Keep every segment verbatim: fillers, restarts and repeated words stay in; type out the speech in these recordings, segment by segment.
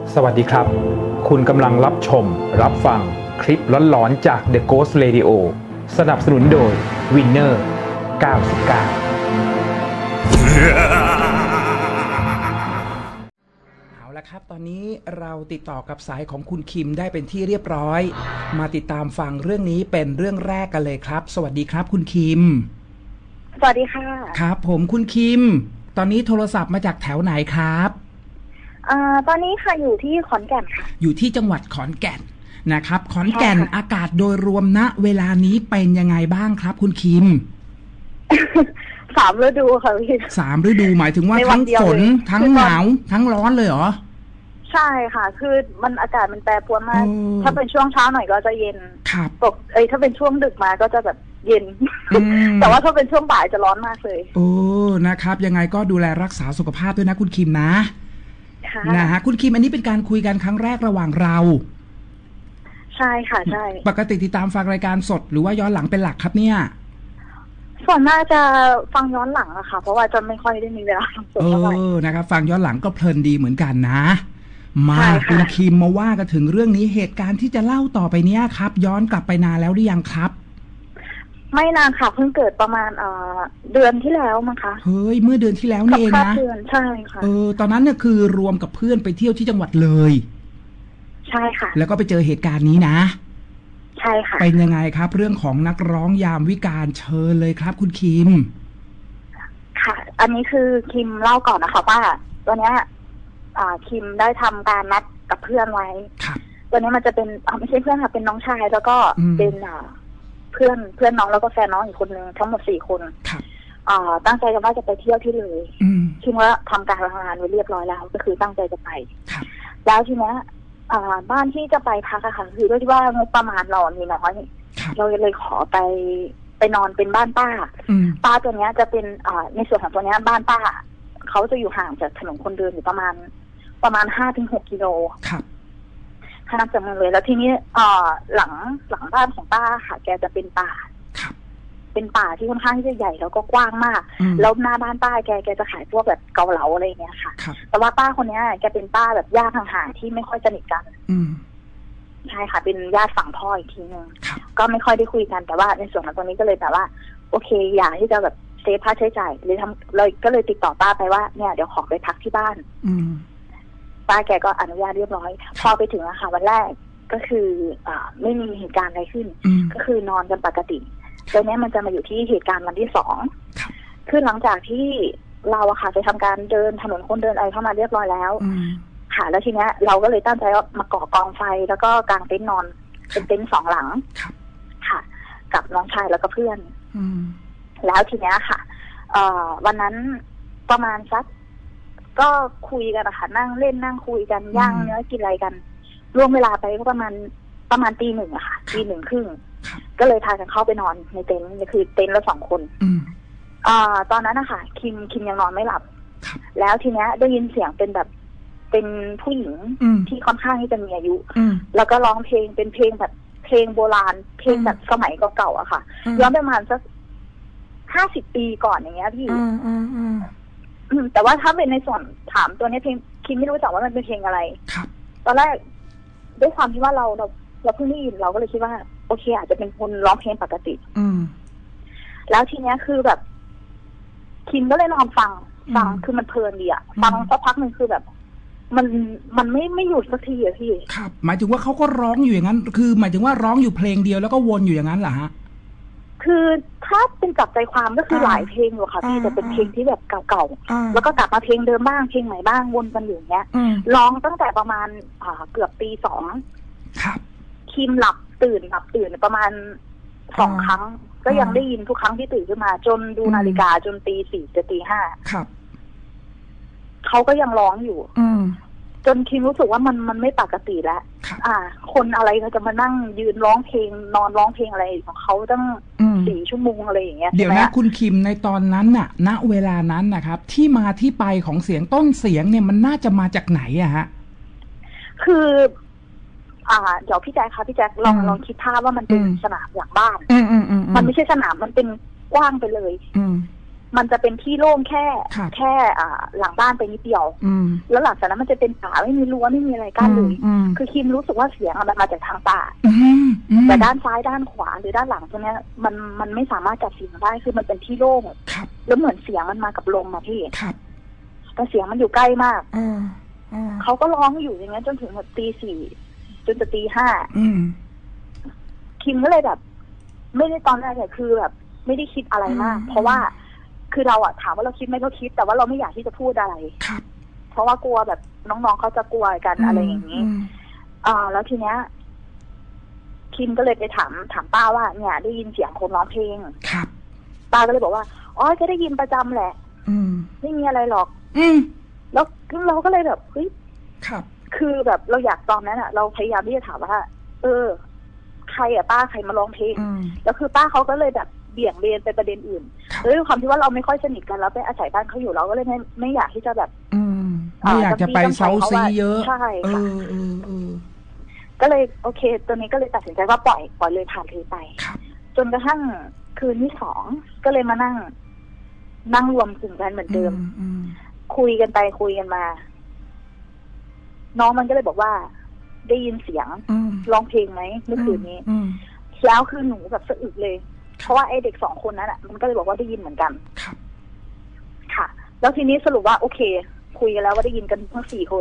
สวัสดีครับคุณกำลังรับชมรับฟังคลิปร้อนๆจาก The Ghost Radio สนับสนุนโดย Winner เก้าสิบเก้าเอาละครับตอนนี้เราติดต่อกับสายของคุณคิมได้เป็นที่เรียบร้อยมาติดตามฟังเรื่องนี้เป็นเรื่องแรกกันเลยครับสวัสดีครับคุณคิมสวัสดีค่ะครับผมคุณคิมตอนนี้โทรศัพท์มาจากแถวไหนครับอ่าตอนนี้ค่ะอยู่ที่ขอนแก่นค่ะอยู่ที่จังหวัดขอนแก่นนะครับขอนแก่นอากาศโดยรวมณเวลานี้เป็นยังไงบ้างครับคุณคิมสามฤดูค่ะพี่สามฤดูหมายถึงว่าทั้งฝนทั้งหนาวทั้งร้อนเลยเหรอใช่ค่ะคือมันอากาศมันแปรปรวนมากถ้าเป็นช่วงเช้าหน่อยก็จะเย็นครับตกเอ้ยถ้าเป็นช่วงดึกมาก็จะแบบเย็น แต่ว่าถ้าเป็นช่วงบ่ายจะร้อนมากเลยโอ้นะครับยังไงก็ดูแลรักษาสุขภาพด้วยนะคุณคิมนะนะฮะคุณคิมอันนี้เป็นการคุยกันครั้งแรกระหว่างเราใช่ค่ะใช่ปกติติดตามฟังรายการสดหรือว่าย้อนหลังเป็นหลักครับเนี่ยส่วนมากจะฟังย้อนหลังอะค่ะเพราะว่าจะไม่ค่อยได้มีเวลาฟังสดเท่าไหร่เออนะครับฟังย้อนหลังก็เพลินดีเหมือนกันนะมาคุณคิมมาว่ากันถึงเรื่องนี้เหตุการณ์ที่จะเล่าต่อไปเนี้ยครับย้อนกลับไปนานแล้วหรือยังครับไม่นานค่ะเพิ่งเกิดประมาณเอ่อเดือนที่แล้วมั้งคะเฮ้ยเมื่อเดือนที่แล้วนี่เองนะเดือนใช่ค่ะเออตอนนั้นเนี่ยคือรวมกับเพื่อนไปเที่ยวที่จังหวัดเลยใช่ค่ะแล้วก็ไปเจอเหตุการณ์นี้นะใช่ค่ะเป็นยังไงครับเรื่องของนักร้องยามวิกาลเชิญเลยครับคุณคิมค่ะอันนี้คือคิมเล่าก่อนนะคะว่าตอนเนี้ยอ่าคิมได้ทำการนัดกับเพื่อนไว้ครับตอนนี้มันจะเป็นไม่ใช่เพื่อนค่ะเป็นน้องชายแล้วก็เป็นอ่าเพื่อนเพื่อนน้องแล้วก็แฟนน้องอีกคนนึงทั้งหมดสี่คนครับอ่าตั้งใจกันว่าจะไปเที่ยวที่เลยคิดว่าทำการงานไว้เรียบร้อยแล้วก็คือตั้งใจจะไปแล้วทีนี้อ่าบ้านที่จะไปพักอะค่ะคือด้วยที่ว่างบประมาณเรามีน้อยเราเลยขอไปไปนอนเป็นบ้านป้าป้าตัวเนี้ยจะเป็นอ่าในส่วนของตัวเนี้ยบ้านป้าเขาจะอยู่ห่างจากถนนคนเดินอยู่ประมาณประมาณห้าถึงหกกิโลถ้านับจากเมืองเลยแล้วทีนี้อ่าหลังหลังบ้านของป้าค่ะแกจะเป็นป่าเป็นป่าที่ค่อนข้างที่จะใหญ่แล้วก็กว้างมากแล้วหน้าบ้านป้าแกแกจะขายพวกแบบเกาเหลาอะไรเงี้ยค่ะแต่ว่าป้าคนนี้แกเป็นป้าแบบญาติห่างๆที่ไม่ค่อยสนิทกันใช่ค่ะเป็นญาติฝั่งพ่ออีกทีนึงก็ไม่ค่อยได้คุยกันแต่ว่าในส่วนของตรงนี้ก็เลยแบบว่าโอเคอยากที่จะแบบเซฟค่าใช้จ่ายเลยทำเลยก็เลยติดต่อป้าไปว่าเนี่ยเดี๋ยวขอไปพักที่บ้านป้าแกก็อนุญาตเรียบร้อยพอไปถึงอะค่ะวันแรกก็คืออ่าไม่มีเหตุการณ์อะไรขึ้นก็คือนอนกันปกติตอนนี้มันจะมาอยู่ที่เหตุการณ์วันที่สองคือหลังจากที่เราอะค่ะไปทำการเดินถนนคนเดินอะไรเข้ามาเรียบร้อยแล้วค่ะแล้วทีเนี้ยเราก็เลยตั้งใจว่ามาก่อกองไฟแล้วก็กางเต็นท์นอนเป็นเต็นท์สองหลังค่ะกับน้องชายแล้วก็เพื่อนแล้วทีเนี้ยค่ะเอ่อวันนั้นประมาณสักก็คุยกันอะค่ะนั่งเล่นนั่งคุยกันย่างเนื้อกินอะไรกันร่วมเวลาไปก็ประมาณประมาณตีหนึ่งอะค่ะตีหนึ่งครึ่งก็เลยพากันเข้าไปนอนในเต็นท์คือเต็นท์ละสองคนอ่าตอนนั้นนะคะคิมคิมยังนอนไม่หลับแล้วทีเนี้ยได้ยินเสียงเป็นแบบเป็นผู้หญิงที่ค่อนข้างที่จะมีอายุแล้วก็ร้องเพลงเป็นเพลงแบบเพลงโบราณเพลงแบบสมัยเก่าๆอะค่ะย้อนประมาณสักห้าสิบปีก่อนอย่างเงี้ยพี่แต่ว่าถ้าเป็นในส่วนถามตัวนี้เพลงคิมไม่รู้จักว่ามันเป็นเพลงอะไรตอนแรกด้วยความที่ว่าเราเราเราเพิ่งได้ยินเราก็เลยคิดว่าโอเคอาจจะเป็นคนร้องเพลงปกติแล้วทีเนี้ยคือแบบคิมก็เลยนอนฟังฟังคือมันเพลินดีอะฟังสักพักหนึ่งคือแบบมันมันไม่ไม่หยุดสักทีอะพี่ครับหมายถึงว่าเขาก็ร้องอยู่อย่างนั้นคือหมายถึงว่าร้องอยู่เพลงเดียวแล้วก็วนอยู่อย่างนั้นเหรอฮะคือถ้าเป็นจับใจความก็คือหลายเพลงอยู่ค่ะพี่แต่เป็นเพลงที่แบบเก่าๆแล้วก็กลับมาเพลงเดิมบ้างเพลงใหม่บ้างวนกันอยู่อย่างเงี้ยร้องตั้งแต่ประมาณอ่าเกือบตีสองครับคิมหลับตื่นหลับตื่นประมาณสองครั้งก็ยังได้ยินทุกครั้งที่ตื่นขึ้นมาจนดูนาฬิกาจนตีสี่จะตีห้าครับเขาก็ยังร้องอยู่จนคิมรู้สึกว่ามันมันไม่ปกติแล้วอ่าคนอะไรเขาจะมานั่งยืนร้องเพลงนอนร้องเพลงอะไรของเขาตั้งสี่ชั่วโมงอะไรอย่างเงี้ยเดี๋ยวนะคุณคิมในตอนนั้นน่ะณเวลานั้นนะครับที่มาที่ไปของเสียงต้นเสียงเนี่ยมันน่าจะมาจากไหนอะฮะคืออ่าเดี๋ยวพี่แจ๊คค่ะพี่แจ๊คลองลองคิดภาพว่ามันเป็นสนามหลังบ้านมันไม่ใช่สนามมันเป็นกว้างไปเลยมันจะเป็นที่โล่งแค่แค่อ่าหลังบ้านไปนิดเดียวแล้วหลังจากนั้นมันจะเป็นป่าไม่มีรั้วไม่มีอะไรกั้นเลยคือคิมรู้สึกว่าเสียงมันมาจากทางป่าแต่ด้านซ้ายด้านขวาหรือด้านหลังตรงนี้มันมันไม่สามารถจับเสียงได้คือมันเป็นที่โล่งแล้วเหมือนเสียงมันมากับลมอะพี่แต่เสียงมันอยู่ใกล้มากเขาก็ร้องอยู่อย่างนั้นจนถึงตีสี่จนจะตีห้าคิมก็เลยแบบ ไม่ได้ตอนแรกเนี่ยคือแบบไม่ได้คิดอะไรมากเพราะว่าคือเราอะถามว่าเราคิดไหมเราคิดแต่ว่าเราไม่อยากที่จะพูดอะไรเพราะว่ากลัวแบบน้องๆเขาจะกลัวกันอะไรอย่างนี้อ่าแล้วทีเนี้ยคิมก็เลยไปถามถามป้าว่าเนี่ยได้ยินเสียงคนร้องเพลงครับป้าก็เลยบอกว่าอ๋อจะได้ยินประจำแหละอืมไม่มีอะไรหรอกอืมแล้วเราก็เลยแบบเฮ้ยครับคือแบบเราอยากตอนนั้นอะเราพยายามที่จะถามว่าเออใครอะป้าใครมาร้องเพลงแล้วคือป้าเขาก็เลยแบบเบี่ยงเบนไปประเด็นอื่นด้วยความที่ว่าเราไม่ค่อยสนิทกันแล้วไปอาศัยบ้านเขาอยู่เราก็เลยไม่ไม่อยากที่จะแบบไม่อยากจะไปเซาซีเยอะใช่ค่ะก็เลยโอเคตัวนี้ก็เลยตัดสินใจว่าปล่อยปล่อยเลยผ่านเลยไปจนกระทั่งคืนที่สองก็เลยมานั่งนั่งรวมกลุ่มกันเหมือนเดิมคุยกันไปคุยกันมาน้องมันก็เลยบอกว่าได้ยินเสียงร้องเพลงไหมเมื่อคืนนี้แล้วคือหนูแบบสะอึกเลยเพราะว่าไอ้เด็กสองคนนั้นอ่ะมันก็เลยบอกว่าได้ยินเหมือนกันค่ะแล้วทีนี้สรุปว่าโอเคคุยกันแล้วว่าได้ยินกันทั้งสี่คน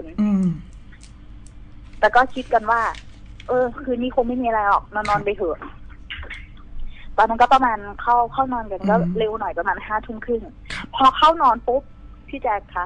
แต่ก็คิดกันว่าเออคืนนี้คงไม่มีอะไรหรอกนอนนอนไปเถอะตอนนั้นก็ประมาณเข้าเข้านอนกันก็เร็วหน่อยประมาณห้าทุ่มครึ่งพอเข้านอนปุ๊บพี่แจ๊คคะ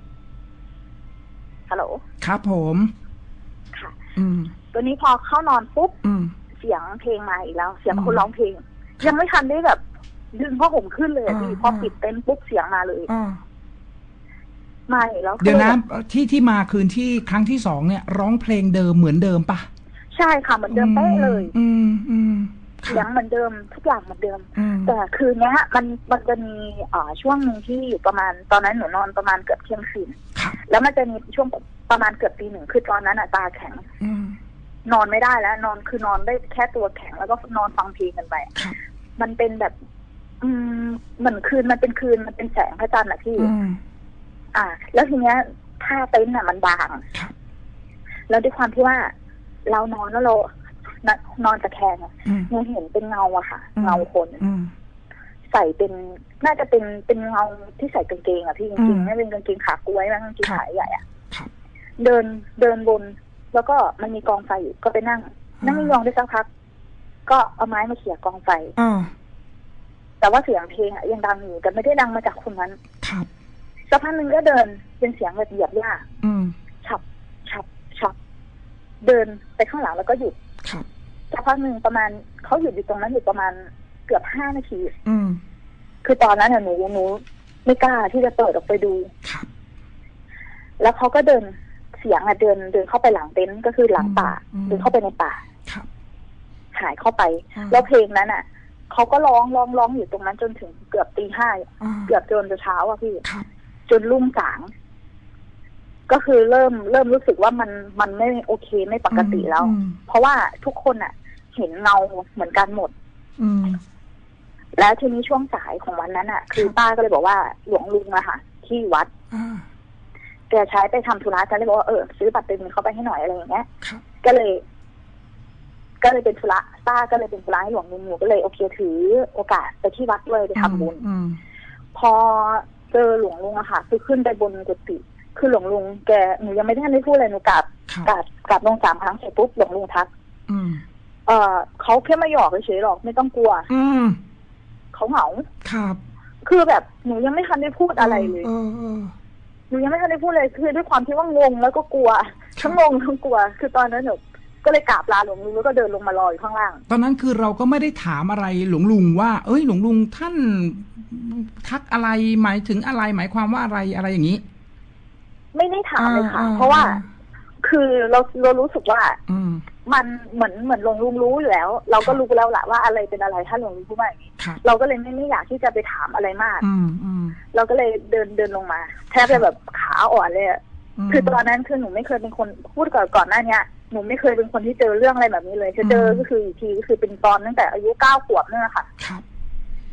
ฮัลโหลครับผมค่ะอืมตัวนี้พอเข้านอนปุ๊บเสียงเพลงมาอีกแล้วเสียงคนร้องเพลงยังไม่ทันได้แบบดึงผ้าห่มขึ้นเลยพี่พอปิดเต็นท์ปุ๊บเสียงมาเลยมาอีกแล้วเดี๋ยวนะที่ที่มาคืนที่ครั้งที่สองเนี่ยร้องเพลงเดิมเหมือนเดิมปะใช่ค่ะเหมือนเดิมเป๊ะเลยอืมอืมเสียงเหมือนเดิมทุกอย่างเหมือนเดิมแต่คืนนี้มันมันจะมีอ่าช่วงนึงที่อยู่ประมาณตอนนั้นหนูนอนประมาณเกือบเที่ยงคืนแล้วมันจะมีช่วงประมาณเกือบตีหนึ่งคือตอนนั้นอ่ะตาแข็งนอนไม่ได้แล้วนอนคือนอนได้แค่ตัวแข็งแล้วก็นอนฟังเพลงกันไปมันเป็นแบบ อืมเหมือนคืนมันเป็นคืนมันเป็นแสงพระจันทร์อะพี่อ่าแล้วทีเนี้ยผ้าเต็นท์อะมันบางแล้วด้วยความที่ว่าเรานอนแล้วเรานอนตะแคงหนูเห็นเป็นเงาอะค่ะเงาคนใส่เป็นน่าจะเป็นเป็นเงาที่ใส่กางเกงอะพี่จริงๆไม่เป็นกางเกงขากล้วยนะกางเกงขาใหญ่อะเดินเดินบนแล้วก็มันมีกองไฟอยู่ก็ไปนั่งนั่งยองได้สักพักก็เอาไม้มาเขี่ยกองไฟแต่ว่าเสียงเพลงอะยังดังอยู่แต่ไม่ได้ดังมาจากคนนั้นสักพักหนึ่งก็เดินเป็นเสียงแบบเหยียบหญ้าฉับฉับฉับเดินไปข้างหลังแล้วก็หยุดสักพักหนึ่งประมาณเขาหยุดอยู่ตรงนั้นอยู่ประมาณเกือบห้านาทีคือตอนนั้นหนูหนูไม่กล้าที่จะเปิดออกไปดูแล้วเขาก็เดินเสียงอะเดินเดินเข้าไปหลังเต็นท์ก็คือหลังป่าเดินเข้าไปในป่าหายเข้าไปแล้วเพลงนั้นอะเขาก็ร้องร้องร้องอยู่ตรงนั้นจนถึงเกือบตีห้าเกือบจนจะเช้าอะพี่จนรุ่งสางก็คือเริ่มเริ่มรู้สึกว่ามันมันไม่โอเคไม่ปกติแล้วเพราะว่าทุกคนอะเห็นเงาเหมือนกันหมดแล้วทีนี้ช่วงสายของวันนั้นอะคือป้าก็เลยบอกว่าหลวงลุงอะค่ะที่วัดแกใช้ไปทำธุระกันเลยบอกว่าเออซื้อบัตรเติมเงินเข้าไปให้หน่อยอะไรอย่างเงี้ยก็เลยก็เลยเป็นธุระป้าก็เลยเป็นธุระให้หลวงลุงหนูก็เลยโอเคถือโอกาสไปที่วัดเลยไปทำบุญพอเจอหลวงลุงอะค่ะคือขึ้นไปบนกุฏิคือหลวงลุงแกหนูยังไม่ได้ทันได้พูดเลยหนูกราบกราบกราบลงสามครั้งเสร็จปุ๊บหลวงลุงทักเออเขาแค่มาหยอกเฉยๆหรอกไม่ต้องกลัวเขาเหงาครับคือแบบหนูยังไม่ทันได้พูดอะไรเลยหนูยังไม่ทันได้พูดเลยคือด้วยความที่ว่างงแล้วก็กลัวทั้งงงทั้งกลัวคือตอนนั้นหนูก็เลยกราบลาหลวงลุงแล้วก็เดินลงมารออยู่ข้างล่างตอนนั้นคือเราก็ไม่ได้ถามอะไรหลวงลุงว่าเอ้ยหลวงลุงท่านทักอะไรหมายถึงอะไรหมายความว่าอะไรอะไรอย่างนี้ไม่ได้ถามเลยค่ะเพราะว่าคือเราเรารู้สึกว่ามันเหมือนเหมือนหลวงลุงรู้อยู่แล้วเราก็รู้แล้วแหละว่าอะไรเป็นอะไรถ้าหลวงลุงพูดมาอย่างนี้เราก็เลยไม่ไม่อยากที่จะไปถามอะไรมากเราก็เลยเดินเดินลงมาแทบจะแบบขาอ่อนเลยคือตอนนั้นคือหนูไม่เคยเป็นคนพูดก่อนก่อนหน้านี้หนูไม่เคยเป็นคนที่เจอเรื่องอะไรแบบนี้เลยจะเจอก็คืออีกทีก็คือเป็นตอนตั้งแต่อายุเก้าขวบเนี่ยค่ะ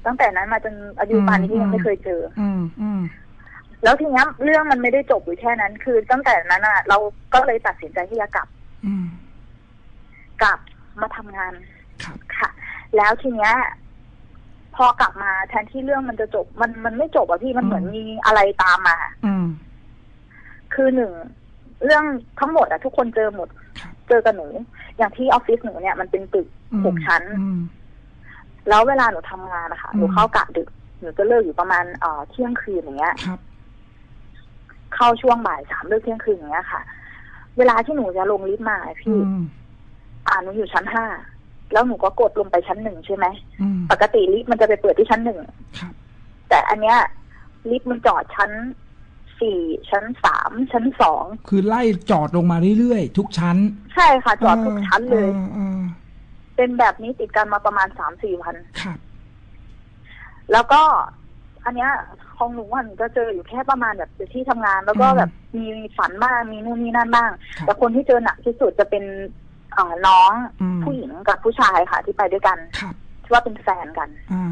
ตั้งแต่นั้นมาจนอายุป่านนี้ยังไม่เคยเจออืมอืมแล้วทีนี้เรื่องมันไม่ได้จบอยู่แค่นั้น คือตั้งแต่นั้นอ่ะ เราก็เลยตัดสินใจที่จะกลับกลับมาทำงานค่ะ แล้วทีเนี้ยพอกลับมาแทนที่เรื่องมันจะจบ มันมันไม่จบอะพี่มันเหมือนมีอะไรตามมาคือหนึ่งเรื่องทั้งหมดอะทุกคนเจอหมดเจอกับหนูอย่างที่ออฟฟิศหนูเนี่ยมันเป็นตึกหกชั้นแล้วเวลาหนูทำงานนะคะหนูเข้ากะดึกหนูจะเลิกอยู่ประมาณเอ่อเที่ยงคืนอย่างเงี้ยเข้าช่วงบ่ายสามเลิกเที่ยงคืนอย่างเงี้ยค่ะเวลาที่หนูจะลงลิฟต์มาพี่อ่าหนูอยู่ชั้นห้าแล้วหนูก็กดลงไปชั้นหนึ่งใช่ไหมปกติลิฟต์มันจะไปเปิดที่ชั้นหนึ่งแต่อันเนี้ยลิฟต์มันจอดชั้นสี่ชั้นสามชั้นสองคือไล่จอดลงมาเรื่อยๆทุกชั้นใช่ค่ะจอดทุกชั้นเลยเป็นแบบนี้ติดกันมาประมาณสามสี่วันแล้วก็อันเนี้ยของหนูว่าหนูจะเจออยู่แค่ประมาณแบบที่ทำงานแล้วก็แบบมีฝันบ้างมีนู่นนี่นั่นบ้างแต่คนที่เจอหนักที่สุดจะเป็นน้องผู้หญิงกับผู้ชายค่ะที่ไปด้วยกันที่ว่าเป็นแฟนกัน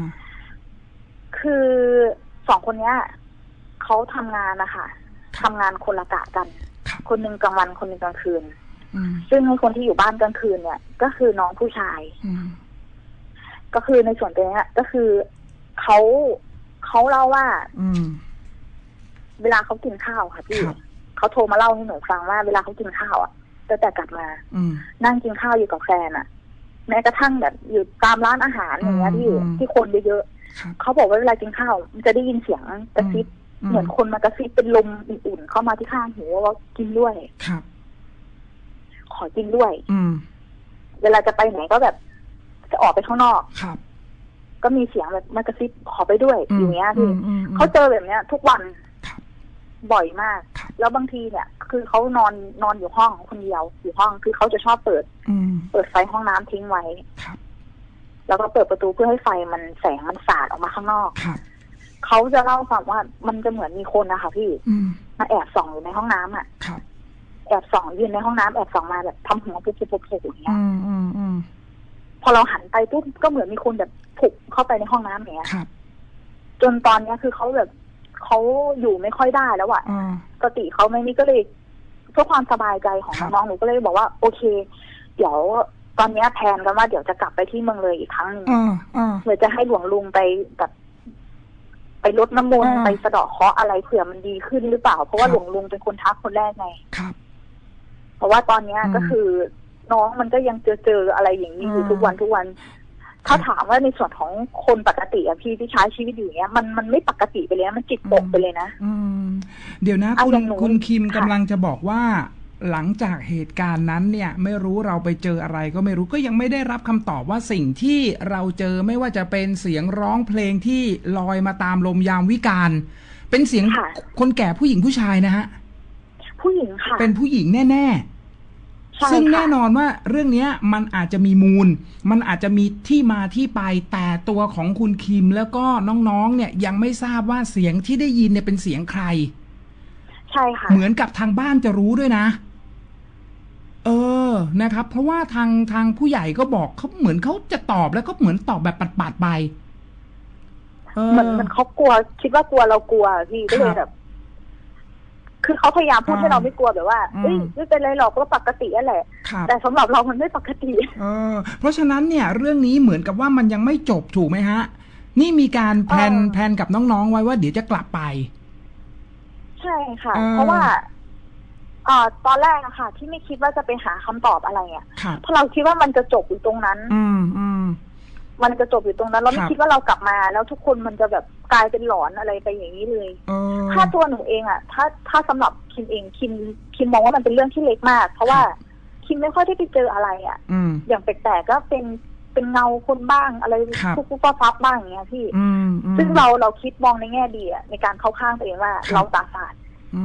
คือสองคนเนี้ยเขาทำงานนะคะทำงานคนละกะกันคนหนึ่งกลางวันคนหนึ่งกลางคืนซึ่งในคนที่อยู่บ้านกลางคืนเนี่ยก็คือน้องผู้ชายก็คือในส่วนตรงนี้ก็คือเขาเขาเล่าว่าเวลาเขากินข้าวค่ะพี่เขาโทรมาเล่าให้หนูฟังว่าเวลาเขากินข้าวอ่ะตั้งแต่กลับมานั่งกินข้าวอยู่กับแฟนอ่ะแม้กระทั่งแบบอยู่ตามร้านอาหารอย่างเงี้ยที่ที่คนเยอะๆเขาบอกว่าเวลากินข้าวมันจะได้ยินเสียงกระซิบเหมือนคนมากระซิบเป็นลมอุ่นๆเข้ามาที่ข้างหูว่ากินด้วยครับขอกินด้วยอืมเวลาจะไปไหนก็แบบจะออกไปข้างนอกครับก็มีเสียงแบบมากระซิบขอไปด้วยอย่างเงี้ยพี่เขาเจอแบบเนี้ยทุกวันบ่อยมากแล้วบางทีเนี่ยคือเขานอนนอนอยู่ห้องคนเดียวอยู่ห้องคือเขาจะชอบเปิดเปิดไฟห้องน้ำทิ้งไว้แล้วก็เปิดประตูเพื่อให้ไฟมันแสงมันสาดออกมาข้างนอกเขาจะเล่าความว่ามันจะเหมือนมีคนนะคะพี่มาแอบส่องอยู่ในห้องน้ำอ่ะแอบส่องยืนในห้องน้ำแอบส่องมาแบบทำหัวปุ๊บปุ๊บปุ๊บอย่างเงี้ยพอเราหันไปปุ๊บก็เหมือนมีคนแบบผุกเข้าไปในห้องน้ำอย่างเงี้ยจนตอนนี้คือเขาแบบเขาอยู่ไม่ค่อยได้แล้วอ่ะปกติเขาไม่นี่ก็เลยเพื่อความสบายใจของน้องหนูก็เลยบอกว่าโอเคเดี๋ยวตอนนี้แพลนกันว่าเดี๋ยวจะกลับไปที่เมืองเลยอีกครั้งนึงเพื่อจะให้หลวงลุงไปแบบไปลดน้ำมนต์ไปสะเดาะเคราะห์อะไรเผื่อมันดีขึ้นหรือเปล่าเพราะว่าหลวงลุงเป็นคนทักคนแรกไงครับเพราะว่าตอนนี้ก็คือน้องมันก็ยังเจอเจออะไรอย่างนี้อยู่ทุกวันทุกวันถ้าถามว่าในส่วนของคนปกติอะพี่ที่ใช้ชีวิตอยู่เนี้ยมันมันไม่ปกติไปเลยมันจิตตกไปเลยนะเดี๋ยวนะคุณคุณคิมกำลังจะบอกว่าหลังจากเหตุการณ์นั้นเนี่ยไม่รู้เราไปเจออะไรก็ไม่รู้ก็ยังไม่ได้รับคำตอบว่าสิ่งที่เราเจอไม่ว่าจะเป็นเสียงร้องเพลงที่ลอยมาตามลมยามวิกาลเป็นเสียงคนแก่ผู้หญิงผู้ชายนะฮะผู้หญิงค่ะเป็นผู้หญิงแน่ๆซึ่งแน่นอนว่าเรื่องนี้มันอาจจะมีมูลมันอาจจะมีที่มาที่ไปแต่ตัวของคุณคิมแล้วก็น้องๆเนี่ยยังไม่ทราบว่าเสียงที่ได้ยินเนี่ยเป็นเสียงใครใช่ค่ะเหมือนกับทางบ้านจะรู้ด้วยนะเออนะครับเพราะว่าทางทางผู้ใหญ่ก็บอกเขาเหมือนเขาจะตอบแล้วก็เหมือนตอบแบบปัดๆไปเหมือนมันเขากลัวคิดว่ากลัวเรากลัวพี่ก็เลยแบบคือเขาพยายามพูดให้เราไม่กลัวแบบว่าเอ้ยไม่เป็นไรหรอกก็ปกตินั่นแหละแต่สำหรับเรามันไม่ปกติเออเพราะฉะนั้นเนี่ยเรื่องนี้เหมือนกับว่ามันยังไม่จบถูกไหมฮะนี่มีการแพลนแพลนกับน้องๆไว้ว่าเดี๋ยวจะกลับไปใช่ค่ะเพราะว่าอ่าตอนแรกอะค่ะที่ไม่คิดว่าจะไปหาคำตอบอะไรอ่ะเพราะเราคิดว่ามันจะจบอยู่ตรงนั้นอืมอืมมันจะจบอยู่ตรงนั้นเราไม่คิดว่าเรากลับมาแล้วทุกคนมันจะแบบกลายเป็นหลอนอะไรไปอย่างนี้เลยถ้าตัวหนูเองอ่ะถ้าถ้าสำหรับคิมเองคิมคิมมองว่ามันเป็นเรื่องที่เล็กมากเพราะว่าคิมไม่ค่อยได้ไปเจออะไรอ่ะอย่างแปลกๆก็เป็นเป็นเงาคนบ้างอะไรปุ๊บปุ๊บปั๊บบ้างอย่างเงี้ยพี่ซึ่งเราเราคิดมองในแง่ดีอ่ะในการเข้าข้างตัวเองว่าเราตาฝาด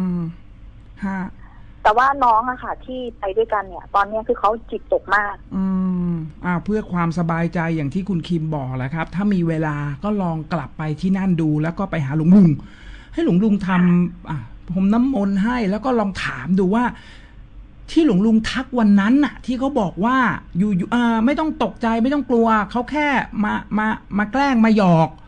แต่ว่าน้องอะค่ะที่ไปด้วยกันเนี่ยตอนนี้คือเขาจิตตกมากอืมอ่าเพื่อความสบายใจอย่างที่คุณคิมบอกแหละครับถ้ามีเวลาก็ลองกลับไปที่นั่นดูแล้วก็ไปหาหลวงลุงให้หลวงลุงทำอ่ะผมน้ำมนต์ให้แล้วก็ลองถามดูว่าที่หลวงลุงทักวันนั้นน่ะที่เขาบอกว่าอยู่อยู่อ่าไม่ต้องตกใจไม่ต้องกลัวเขาแค่มามามาแกล้งมาหยอก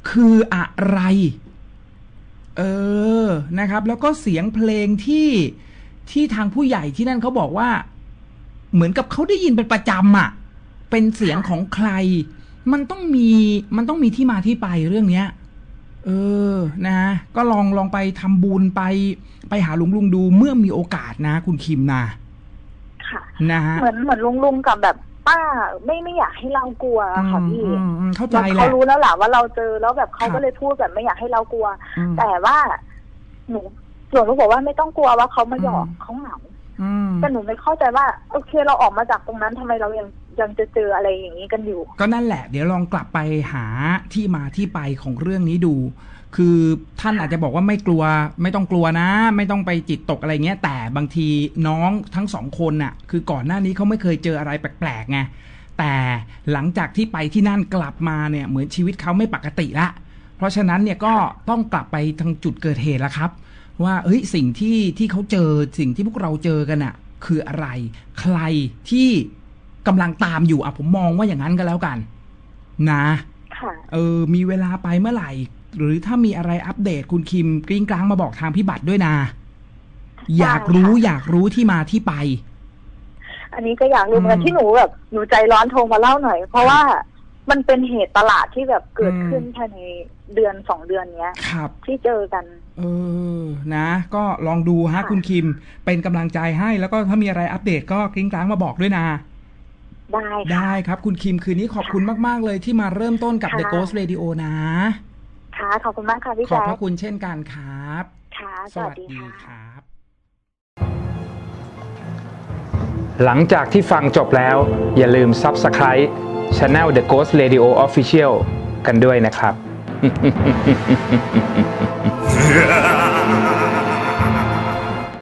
คืออะไรเออนะครับแล้วก็เสียงเพลงที่ที่ทางผู้ใหญ่ที่นั่นเขาบอกว่าเหมือนกับเขาได้ยินเป็นประจำอ่ะเป็นเสียงของใครมันต้องมีมันต้องมีที่มาที่ไปเรื่องเนี้ยเออนะก็ลองลองไปทำบุญไปไปหาลุงลุงดูเมื่อมีโอกาสนะคุณคิมนะค่ะนะฮะเหมือนเหมือนลุงลุงกับแบบป้าไม่ไม่อยากให้เรากลัวค่ะพี่เข้าใจแหละเขารู้แล้วแหละว่าเราเจอแล้วแบบเขาก็เลยพูดแบบไม่อยากให้เรากลัวแต่ว่าหนูส่วนหนูบอกว่าไม่ต้องกลัวว่าเขามาหยอกเขาเหงาแต่หนูไม่เข้าใจว่าโอเคเราออกมาจากตรงนั้นทำไมเรายังยังจะเจออะไรอย่างนี้กันอยู่ก็นั่นแหละเดี๋ยวลองกลับไปหาที่มาที่ไปของเรื่องนี้ดูคือท่านอาจจะบอกว่าไม่กลัวไม่ต้องกลัวนะไม่ต้องไปจิตตกอะไรเงี้ยแต่บางทีน้องทั้งสองคนน่ะคือก่อนหน้านี้เขาไม่เคยเจออะไรแปลกๆไงแต่หลังจากที่ไปที่นั่นกลับมาเนี่ยเหมือนชีวิตเขาไม่ปกติละเพราะฉะนั้นเนี่ยก็ต้องกลับไปทางจุดเกิดเหตุละครับว่าเฮ้ยสิ่งที่ที่เขาเจอสิ่งที่พวกเราเจอกันอ่ะคืออะไรใครที่กำลังตามอยู่อ่ะผมมองว่าอย่างนั้นก็แล้วกันนะเออมีเวลาไปเมื่อไหร่หรือถ้ามีอะไรอัปเดตคุณคิมกริ้งกลางมาบอกทางพี่บัตรด้วยนะอยากรู้อยากรู้ที่มาที่ไปอันนี้ก็อยากรู้เหมือนที่หนูแบบหนูใจร้อนโทรมาเล่าหน่อยเพราะว่ามันเป็นเหตุประหลาดที่แบบเกิดขึ้นภายในเดือนสองเดือนเนี้ยที่เจอกันเออนะก็ลองดูฮะคุณคิมเป็นกำลังใจให้แล้วก็ถ้ามีอะไรอัปเดตก็กริ้งกลางมาบอกด้วยนะได้ได้ครับคุณคิมคืนนี้ขอบคุณมากๆเลยที่มาเริ่มต้นกับ The Ghost Radio นะค่ะขอบคุณมากค่ะพี่แจ๊คขอบพระคุณเช่นกันครับค่ะสวัสดีครับหลังจากที่ฟังจบแล้วอย่าลืม Subscribe Channel The Ghost Radio Official กันด้วยนะครับ